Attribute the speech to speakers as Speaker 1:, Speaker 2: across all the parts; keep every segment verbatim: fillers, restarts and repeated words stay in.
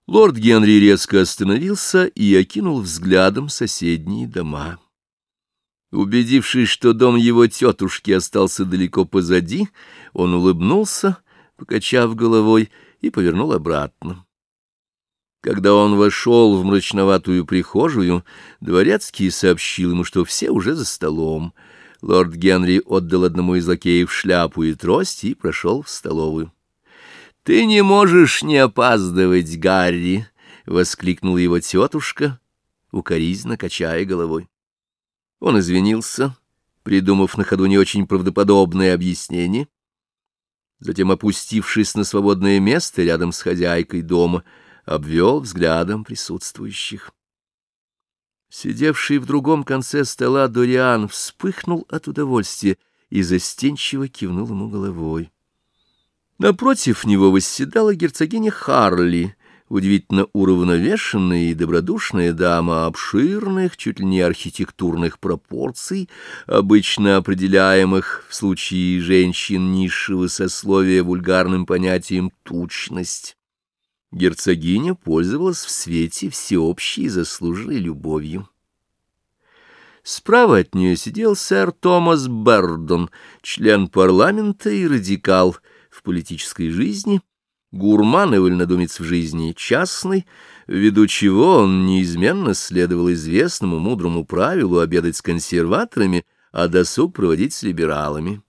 Speaker 1: Лорд Генри резко остановился и окинул взглядом соседние дома. Убедившись, что дом его тетушки остался далеко позади, он улыбнулся, покачав головой, и повернул обратно. Когда он вошел в мрачноватую прихожую, дворецкий сообщил ему, что все уже за столом. Лорд Генри отдал одному из лакеев шляпу и трость и прошел в столовую. — Ты не можешь не опаздывать, Гарри! — воскликнула его тетушка, укоризненно качая головой. Он извинился, придумав на ходу не очень правдоподобное объяснение. Затем, опустившись на свободное место рядом с хозяйкой дома, обвел взглядом присутствующих. Сидевший в другом конце стола Дориан вспыхнул от удовольствия и застенчиво кивнул ему головой. Напротив него восседала герцогиня Харли, удивительно уравновешенная и добродушная дама обширных, чуть ли не архитектурных пропорций, обычно определяемых в случае женщин низшего сословия вульгарным понятием «тучность». Герцогиня пользовалась в свете всеобщей заслуженной любовью. Справа от нее сидел сэр Томас Бердон, член парламента и радикал в политической жизни, гурман и вольнодумец в жизни частной, ввиду чего он неизменно следовал известному мудрому правилу обедать с консерваторами, а досуг проводить с либералами.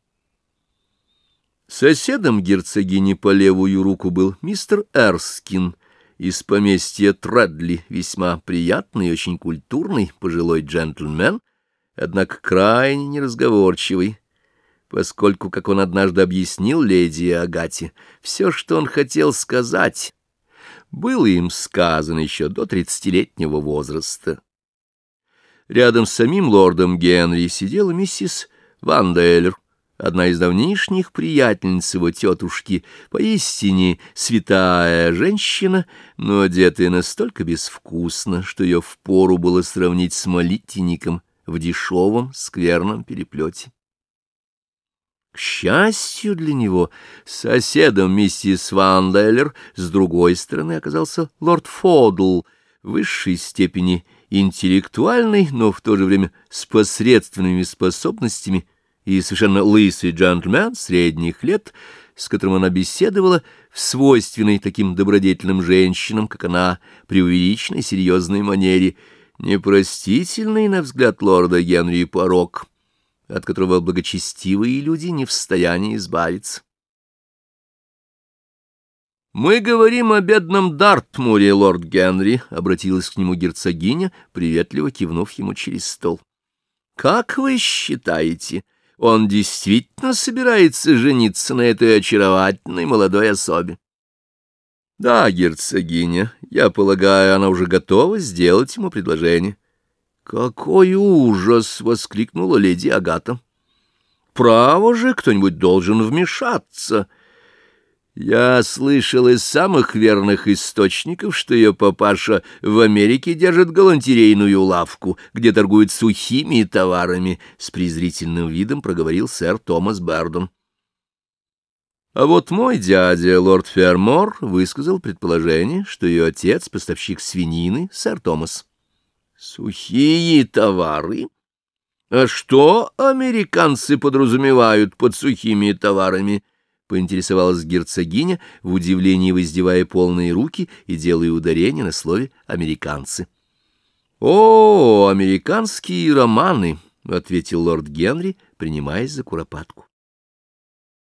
Speaker 1: Соседом герцогини по левую руку был мистер Эрскин из поместья Тредли, весьма приятный и очень культурный пожилой джентльмен, однако крайне неразговорчивый, поскольку, как он однажды объяснил леди Агате, все, что он хотел сказать, было им сказано еще до тридцатилетнего возраста. Рядом с самим лордом Генри сидела миссис Ванделлер, одна из давнишних приятельниц его тетушки, поистине святая женщина, но одетая настолько безвкусно, что ее впору было сравнить с молитвенником в дешевом скверном переплете. К счастью для него, соседом миссис Ванделлер с другой стороны оказался лорд Фодл, в высшей степени интеллектуальный, но в то же время с посредственными способностями, и совершенно лысый джентльмен средних лет, с которым она беседовала в свойственной таким добродетельным женщинам, как она, преувеличенной серьезной манере, непростительный, на взгляд лорда Генри, порок, от которого благочестивые люди не в состоянии избавиться. «Мы говорим о бедном Дартмуре, лорд Генри», — обратилась к нему герцогиня, приветливо кивнув ему через стол. «Как вы считаете, он действительно собирается жениться на этой очаровательной молодой особе?» «Да, герцогиня, я полагаю, она уже готова сделать ему предложение». «Какой ужас!» — воскликнула леди Агата. «Право же, кто-нибудь должен вмешаться. Я слышал из самых верных источников, что ее папаша в Америке держит галантерейную лавку, где торгуют сухими товарами», — с презрительным видом проговорил сэр Томас Бердон. А вот мой дядя, лорд Фермор, высказал предположение, что ее отец — поставщик свинины, сэр Томас. «Сухие товары? А что американцы подразумевают под сухими товарами?» — поинтересовалась герцогиня, в удивлении воздевая полные руки и делая ударение на слове «американцы». «О, американские романы!» — ответил лорд Генри, принимаясь за куропатку.